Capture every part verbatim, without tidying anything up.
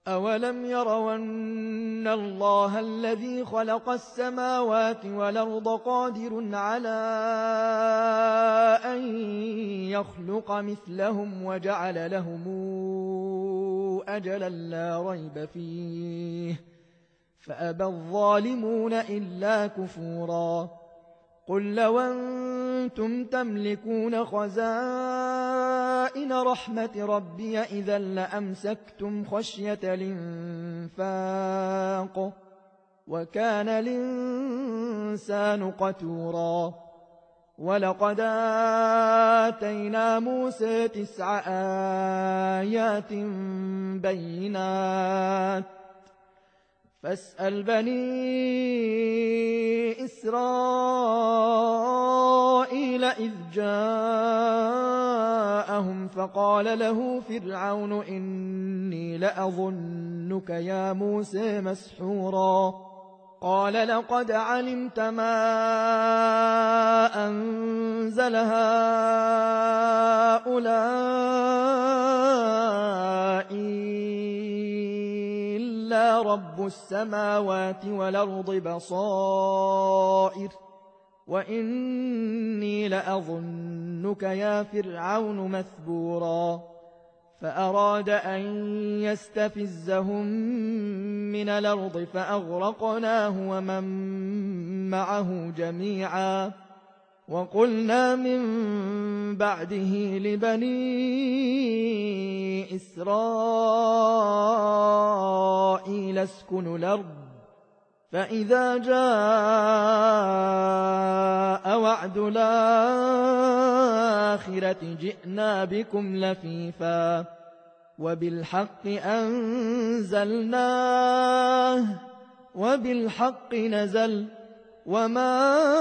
أولم يروا أن الله الذي خلق السماوات والأرض قادر على أن يخلق مثلهم وجعل لهم أجلا لا ريب فيه فأبى الظالمون إلا كفورا قل لو أنتم تملكون خزائن رحمة ربي إذا لأمسكتم خشية الإنفاق وكان الإنسان قتورا ولقد آتينا موسى تسع آيات بينات فاسأل بني إسرائيل إذ جاءهم فقال له فرعون إني لأظنك يا موسى مسحورا قال لقد علمت ما أنزل هؤلاء إلا رب السماوات والأرض بصائر وإني لأظنك يا فرعون مثبورا فأراد أن يستفزهم من الأرض فأغرقناه ومن معه جميعا وقلنا من بعده لبني إسرائيل اسكنوا الأرض فإذا جاء وعد الآخرة جئنا بكم لفيفا وبالحق أنزلناه وبالحق نزل وما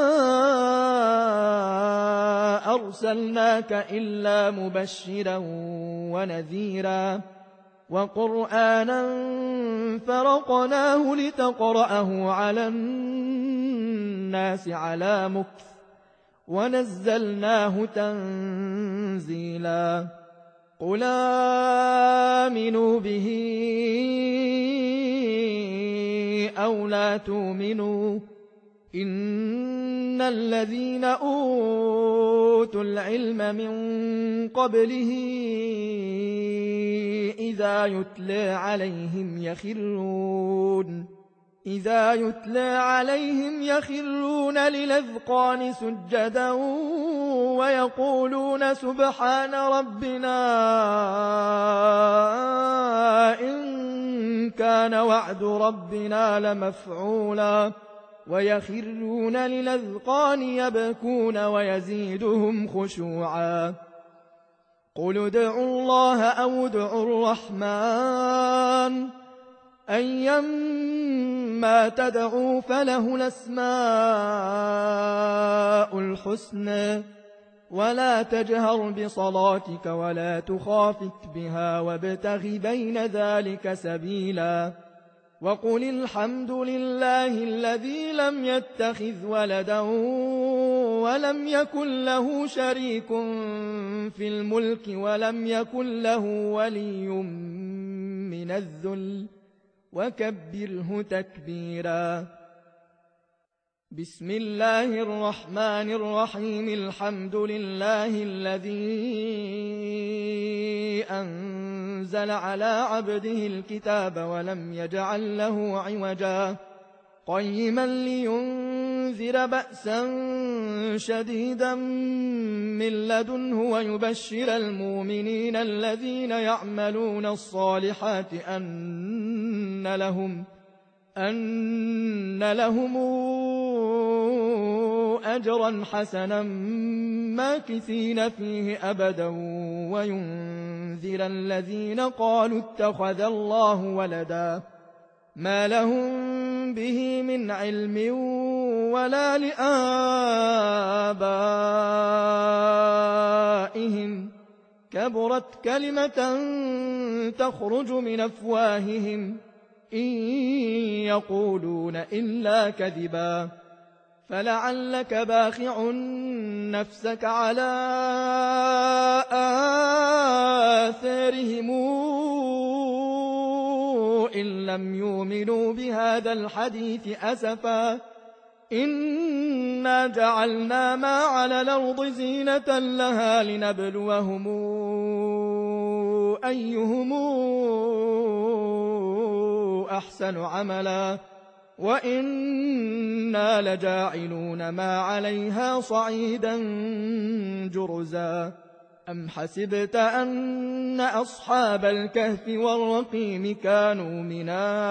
أرسلناك إلا مبشرا ونذيرا وقرآنا فرقناه لتقرأه على الناس على مكث ونزلناه تنزيلا قل آمنوا به أو لا تؤمنوا إن الذين أوتوا العلم من قبله إذا يتلى عليهم يخرون إذا يتلى عليهم يخرون للأذقان سجدا ويقولون سبحان ربنا إن كان وعد ربنا لمفعولا ويخرون للأذقان يبكون ويزيدهم خشوعا قل ادعوا الله أو ادعوا الرحمن أيما تدعوا فله الأسماء الحسنى ولا تجهر بصلاتك ولا تخافت بها وابتغ بين ذلك سبيلا وقل الحمد لله الذي لم يتخذ ولدا ولم يكن له شريك في الملك ولم يكن له ولي من الذل وكبره تكبيرا بسم الله الرحمن الرحيم الحمد لله الذي أنزل على عبده الكتاب ولم يجعل له عوجا قيما لينذر بأسا شديدا من لدنه ويبشر المؤمنين الذين يعملون الصالحات أن لهم أن لهم أجرا حسنا ماكثين فيه أبدا وينذر الذين قالوا اتخذ الله ولدا ما لهم به من علم ولا لآبائهم كبرت كلمة تخرج من أفواههم إن يقولون إلا كذبا فلعلك باخع نفسك على آثارهم إن لم يؤمنوا بهذا الحديث أسفا إنا جعلنا ما على الأرض زينة لها لنبلوهم أيهم أحسن عملا وإنا لجاعلون ما عليها صعيدا جرزا أم حسبت أن أصحاب الكهف والرقيم كانوا من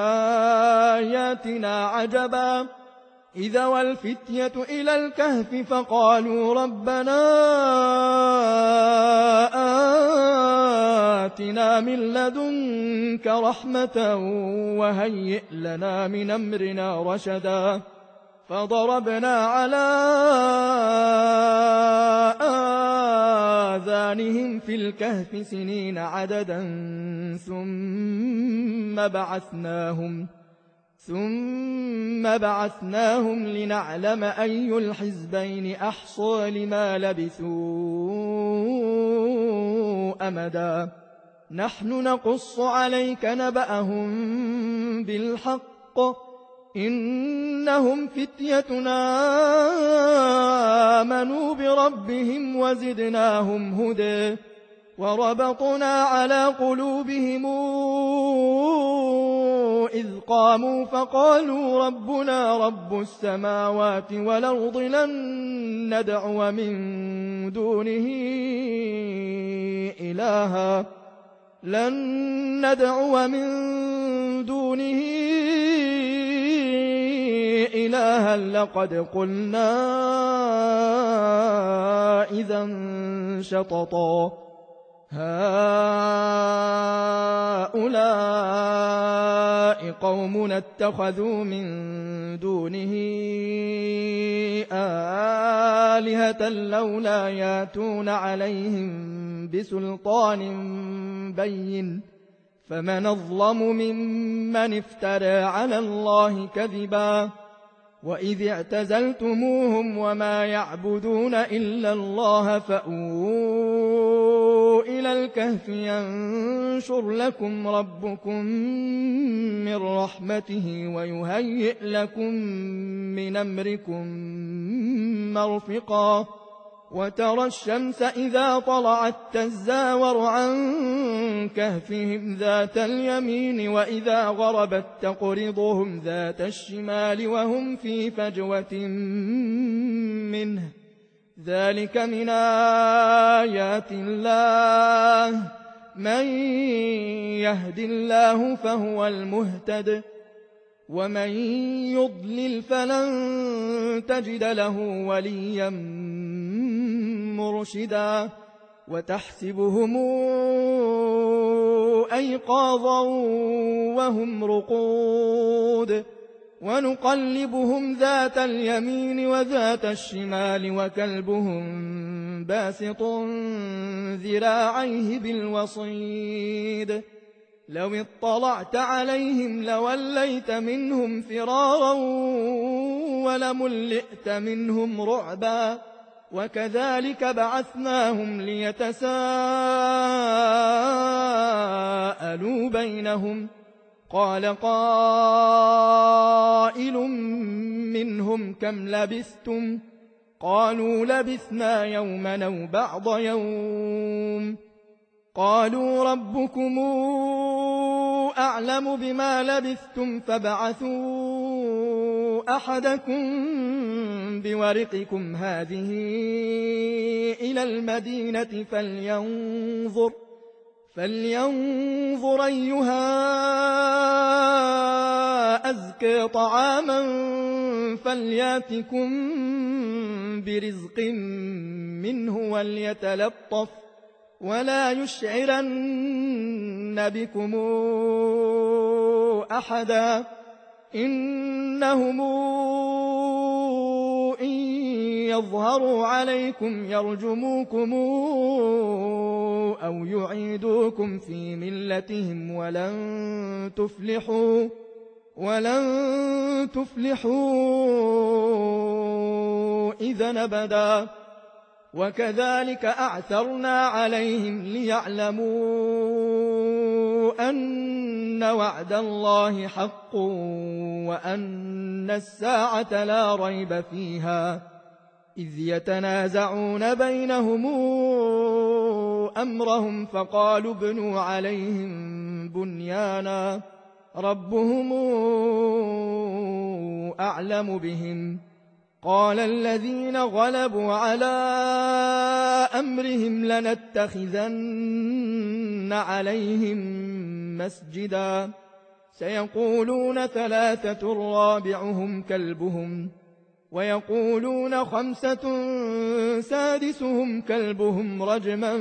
آياتنا عجبا إذا والفتية إلى الكهف فقالوا ربنا آتنا من لدنك رحمة وهيئ لنا من أمرنا رشدا فضربنا على آذانهم في الكهف سنين عددا ثم بعثناهم ثم بعثناهم لنعلم أي الحزبين أحصى لما لبثوا أمدا نحن نقص عليك نبأهم بالحق إنهم فتيتنا آمنوا بربهم وزدناهم هدى وربطنا على قلوبهم إذ قاموا فقالوا ربنا رب السماوات والأرض لن ندعو من دونه إلها لن ندعو من دونه إلها لقد قلنا إذا شططا هؤلاء قومنا اتخذوا من دونه آلهة لولا ياتون عليهم بسلطان بين فمن أظلم ممن افترى على الله كذبا وإذ اعتزلتموهم وما يعبدون إلا الله فأووا إلى الكهف ينشر لكم ربكم من رحمته ويهيئ لكم من أمركم مرفقا وترى الشمس إذا طلعت تزاور عن كهفهم ذات اليمين وإذا غربت تقرضهم ذات الشمال وهم في فجوة منه ذلك من آيات الله من يهد الله فهو المهتد ومن يضلل فلن تجد له وليا مرشدا وتحسبهم أيقاظا وهم رقود ونقلبهم ذات اليمين وذات الشمال وكلبهم باسط ذراعيه بالوصيد لو اطلعت عليهم لوليت منهم فرارا ولملئت منهم رعبا وكذلك بعثناهم ليتساءلوا بينهم قال قائل منهم كم لبثتم قالوا لبثنا يوما أو بعض يوم قالوا ربكم أعلم بما لبثتم فابعثوا أحدكم بورقكم هذه إلى المدينة فلينظر فلينظر أيها أزكى طعاما فلياتكم برزق منه وليتلطف ولا يشعرن بكم أحدا إنهم إن يظهروا عليكم يرجموكم أو يعيدوكم في ملتهم ولن تفلحوا ولن تفلحوا إذا أبدا وكذلك أعثرنا عليهم ليعلموا أن وعد الله حق وأن الساعة لا ريب فيها إذ يتنازعون بينهم أمرهم فقالوا ابنوا عليهم بنيانا ربهم أعلم بهم قال الذين غلبوا على أمرهم لنتخذن عليهم مسجدا سيقولون ثلاثة رابعهم كلبهم ويقولون خمسة سادسهم كلبهم رجما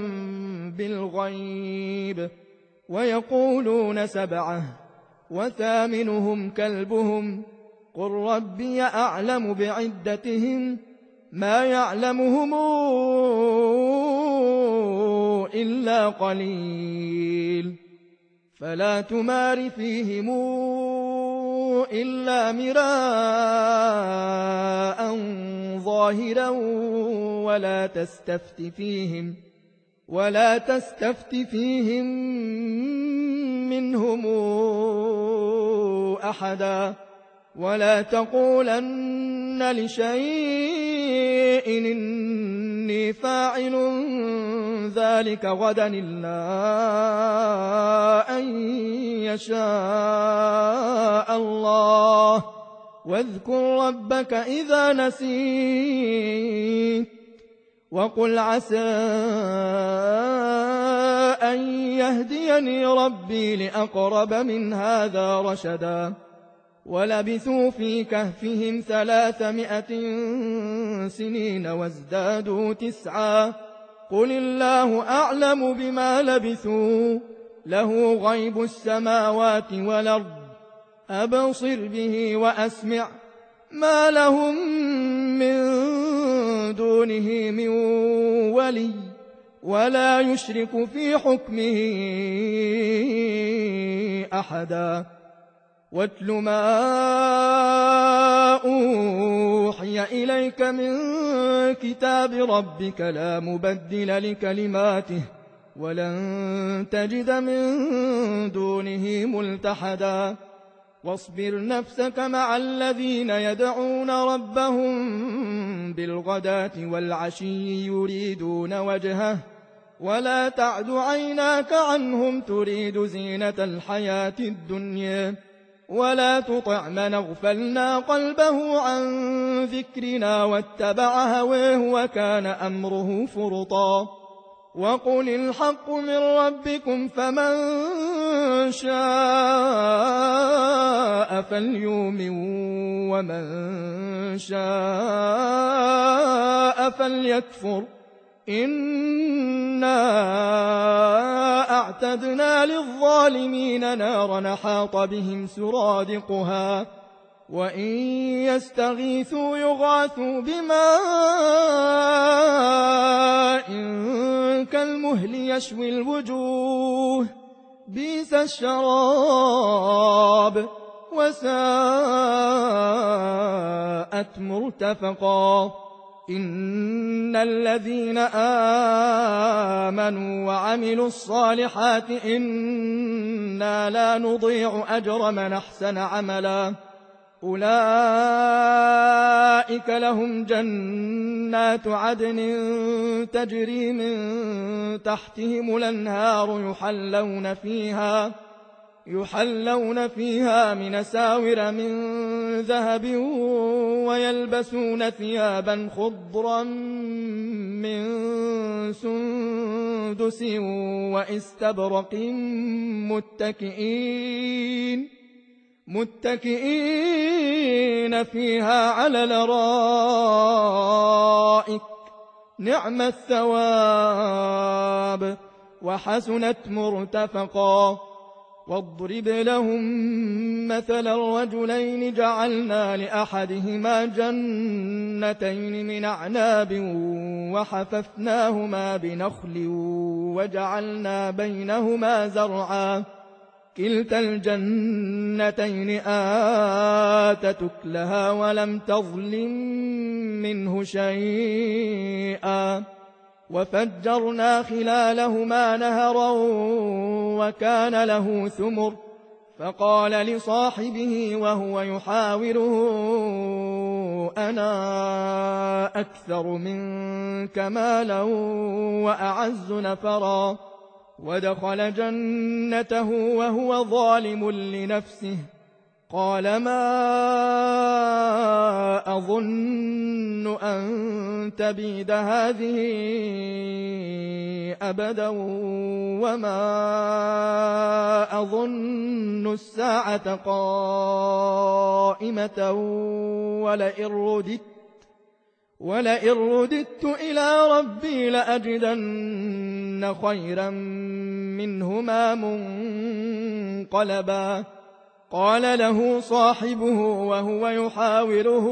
بالغيب ويقولون سبعة وثامنهم كلبهم قل ربي أعلم بعدتهم ما يعلمهم إلا قليل فلا تمار فيهم إلا مراء ظاهرا ولا تستفت فيهم ولا تستفت فيهم منهم أحدا ولا تقولن لشيء إني فاعل ذلك غدا إلا أن يشاء الله واذكر ربك إذا نسيت وقل عسى أن يهديني ربي لأقرب من هذا رشدا ولبثوا في كهفهم ثلاثمائة سنين وازدادوا تسعا قل الله أعلم بما لبثوا له غيب السماوات والأرض أبصر به وأسمع ما لهم من دونه من ولي ولا يشرك في حكمه أحدا واتل ما أوحي إليك من كتاب ربك لا مبدل لكلماته ولن تجد من دونه ملتحدا واصبر نفسك مع الذين يدعون ربهم بالغداة والعشي يريدون وجهه ولا تعد عيناك عنهم تريد زينة الحياة الدنيا ولا تطع من اغفلنا قلبه عن ذكرنا واتبع هواه وكان أمره فرطا وقل الحق من ربكم فمن شاء فليؤمن ومن شاء فليكفر إنا أعتدنا للظالمين نارا حاط بهم سرادقها وإن يستغيثوا يغاثوا بماء كالمهل يشوي الوجوه بئس الشراب وساءت مرتفقا إن الذين آمنوا وعملوا الصالحات إنا لا نضيع أجر من أحسن عملا أولئك لهم جنات عدن تجري من تحتهم الأنهار يحلون فيها يحلون فيها من أساور من ذهب ويلبسون ثيابا خضرا من سندس واستبرق متكئين متكئين فيها على الأرائك نعم الثواب وحسنت مرتفقا واضرب لهم مثل الرجلين جعلنا لأحدهما جنتين من أعناب وحففناهما بنخل وجعلنا بينهما زرعا كلتا الجنتين آتت أكلها ولم تظلم منه شيئا وفجرنا خلالهما نهرا وكان له ثمر فقال لصاحبه وهو يحاوره أنا أكثر منك مالا وأعز نفرا ودخل جنته وهو ظالم لنفسه قال ما أظن أن تبيد هذه أبدا وما أظن الساعة قائمة ولئن رددت ولئن رددت إلى ربي لأجدن خيرا منهما منقلبا قال له صاحبه وهو يحاوره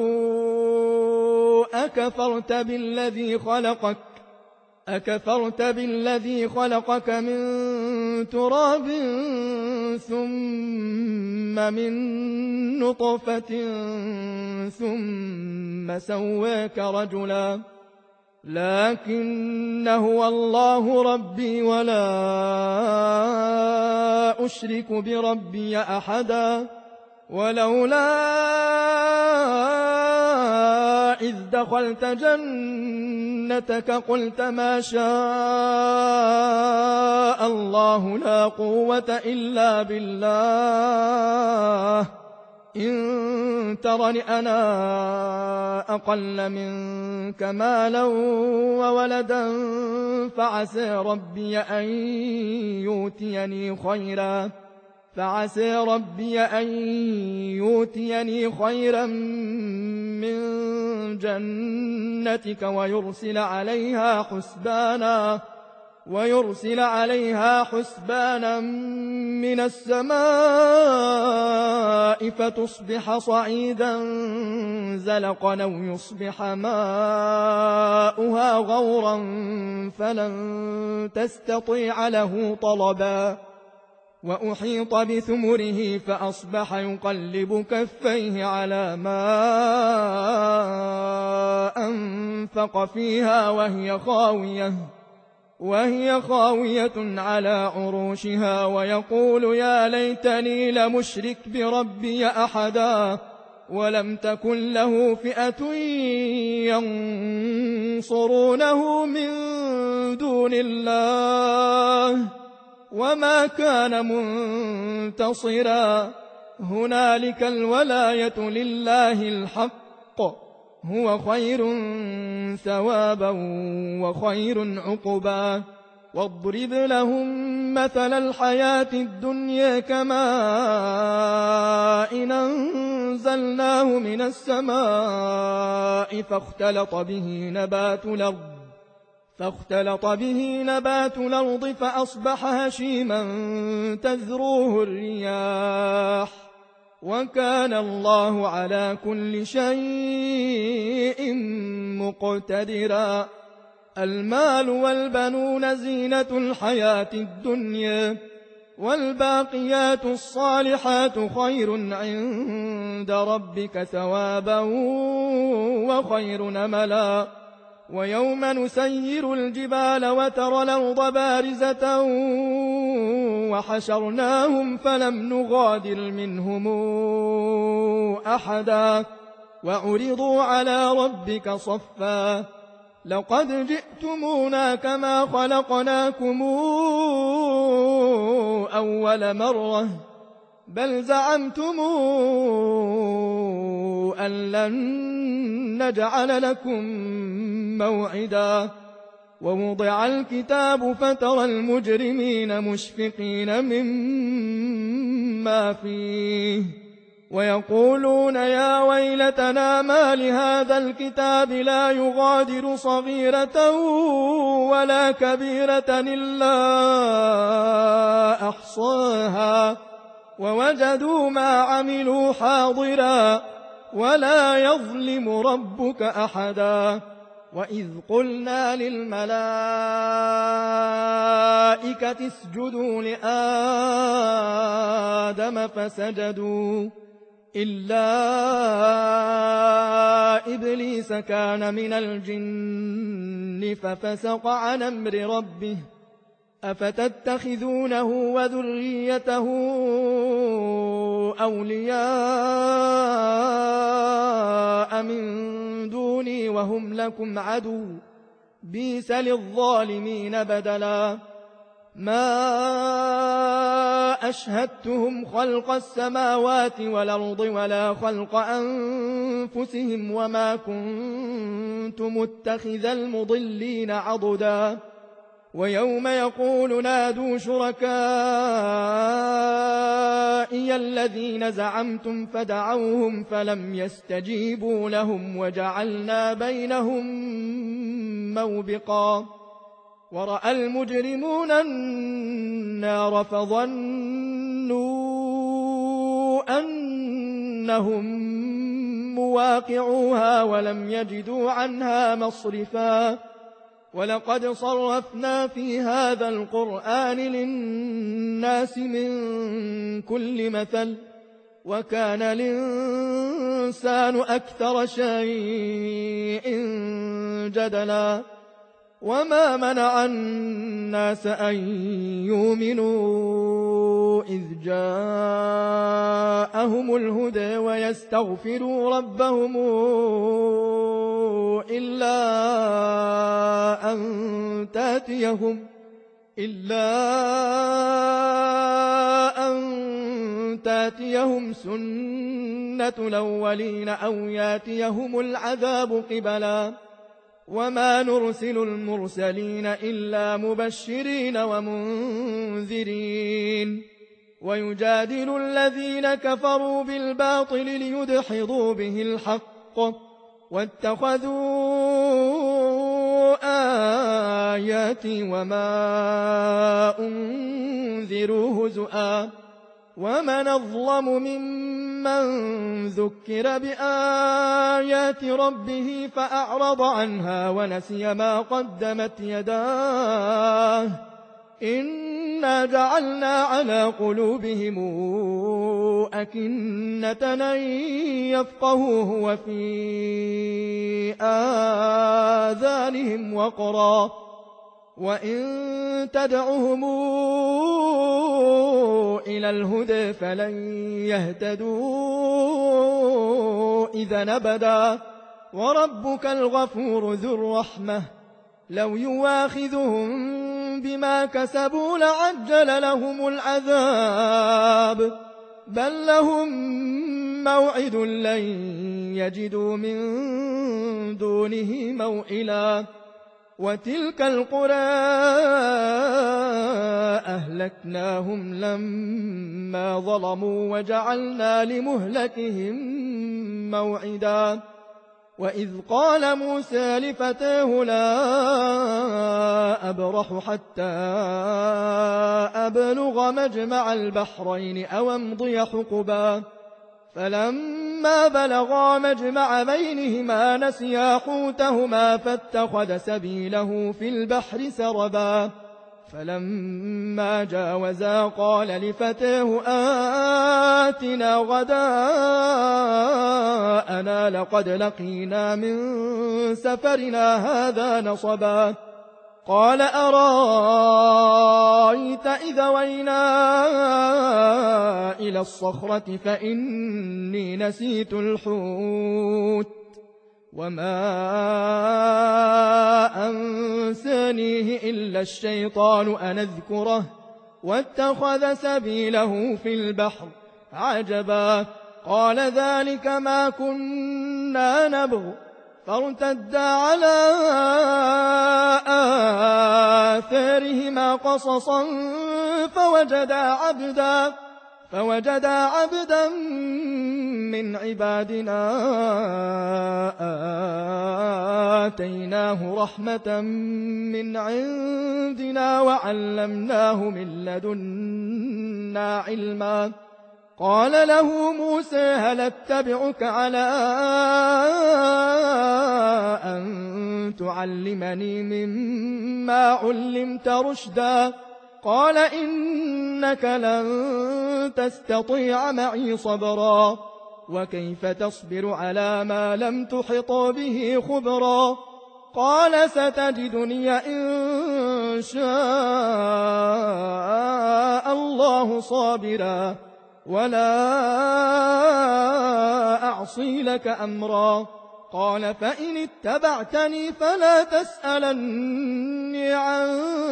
أكفرت بالذي خلقك أكفرت بالذي خلقك من تراب ثم من نطفة ثم سواك رجلا لكن هو الله ربي ولا أشرك بربي أحدا ولولا إذ دخلت جنتك قلت ما شاء الله لا قوة إلا بالله إن ترني أنا أقل منك مالا وولدا فعسى ربي أن يؤتيني خيرا فعسى ربي أن يؤتيني خيرا من جنتك ويرسل عليها حسبانا ويرسل عليها حسبانا من السماء فتصبح صعيدا زلقا أو يصبح ماؤها غورا فلن تستطيع له طلبا وأحيط بثمره فأصبح يقلب كفيه على ما أنفق فيها وهي خاوية وهي خاوية على عروشها ويقول يا ليتني لمشرك بربي أحدا ولم تكن له فئة ينصرونه من دون الله وما كان منتصرا هنالك الولاية لله الحق هو خير ثوابا وخير عقبا واضرب لهم مثل الحياة الدنيا كماء إن أنزلناه من السماء فاختلط به نبات الأرض فاختلط به نبات الأرض فأصبح هشيما تذروه الرياح وكان الله على كل شيء مقتدرا المال والبنون زينة الحياة الدنيا والباقيات الصالحات خير عند ربك ثوابا وخير نملا ويوم نسير الجبال وترى الأرض بارزة وحشرناهم فلم نغادر منهم أحدا وعرضوا على ربك صفا لقد جئتمونا كما خلقناكم أول مرة بل زعمتم أن لن نجعل لكم موعدا ووضع الكتاب فترى المجرمين مشفقين مما فيه ويقولون يا ويلتنا ما لهذا الكتاب لا يغادر صغيرة ولا كبيرة إلا أحصاها ووجدوا ما عملوا حاضرا ولا يظلم ربك أحدا وإذ قلنا للملائكة اسجدوا لآدم فسجدوا إلا إبليس كان من الجن ففسق عن أمر ربه أفتتخذونه وذريته أولياء من دوني وهم لكم عدو بئس للظالمين بدلا ما أشهدتهم خلق السماوات والأرض ولا خلق أنفسهم وما كنت متخذ المضلين عضدا ويوم يقول نادوا شركائي الذين زعمتم فدعوهم فلم يستجيبوا لهم وجعلنا بينهم موبقا ورأى المجرمون النار فظنوا أنهم مواقعوها ولم يجدوا عنها مصرفا ولقد صرفنا في هذا القرآن للناس من كل مثل وكان الإنسان أكثر شيء جدلا وما منع الناس أن يؤمنوا إذ جاءهم الهدى ويستغفروا ربهم إلا أن تاتيهم إلا أن تاتيهم سنة الأولين أو ياتيهم العذاب قبلا وما نرسل المرسلين إلا مبشرين ومنذرين ويجادل الذين كفروا بالباطل ليدحضوا به الحق واتخذوا آياتي وما أنذروا هزؤا ومن أظلم ممن ذكر بآيات ربه فأعرض عنها ونسي ما قدمت يداه إنا جعلنا على قلوبهم أكنة أن يفقهوه وفي آذانهم وقرا وإن تدعهم إلى الهدى فلن يهتدوا إذا أبدا وربك الغفور ذو الرحمة لو يواخذهم بما كسبوا لعجل لهم العذاب بل لهم موعد لن يجدوا من دونه موئلا وتلك القرى أهلكناهم لما ظلموا وجعلنا لمهلكهم موعدا وإذ قال موسى لفتاه لا أبرح حتى أبلغ مجمع البحرين أو أمضي حقبا فلما بلغا مجمع بينهما نسيا حوتهما فاتخذ سبيله في البحر سربا فلما جاوزا قال لفتاه آتنا غداءنا لقد لقينا من سفرنا هذا نصبا قال أرايت إذا وينا إلى الصخرة فإني نسيت الحوت وما أنسانيه إلا الشيطان أن أذكره واتخذ سبيله في البحر عجبا قال ذلك ما كنا نبغ فارتدا على آثارهما قصصا فوجدا عبدا فوجدا عبدا من عبادنا آتيناه رحمة من عندنا وعلمناه من لدنا علما قال له موسى هل اتبعك على أن تعلمني مما علمت رشدا قال إنك لن تستطيع معي صبرا وكيف تصبر على ما لم تحط به خبرا قال ستجدني إن شاء الله صابرا ولا أعصي لك أمرا قال فإن اتبعتني فلا تسألني عن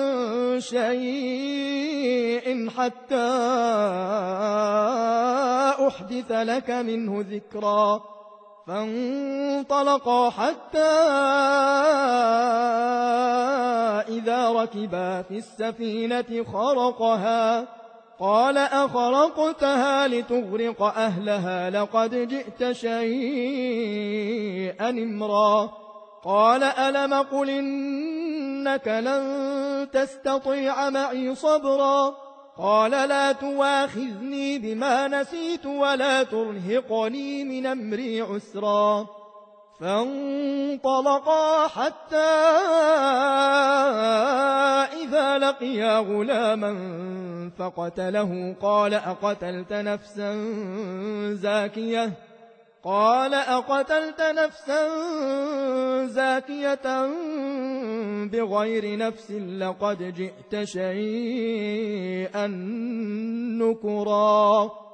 شيء حتى أحدث لك منه ذكرا فانطلقا حتى إذا ركبا في السفينة خرقها قال أخرقتها لتغرق أهلها لقد جئت شيئا إمرا قال ألم قل إنك لن تستطيع معي صبرا قال لا تواخذني بما نسيت ولا ترهقني من أمري عسرا فانطلقا حتى إذا لقيا غلاما فقتله قال أقتلت نفسا زاكية قال أقتلت نفسا زاكية بغير نفس لقد جئت شيئا نكرا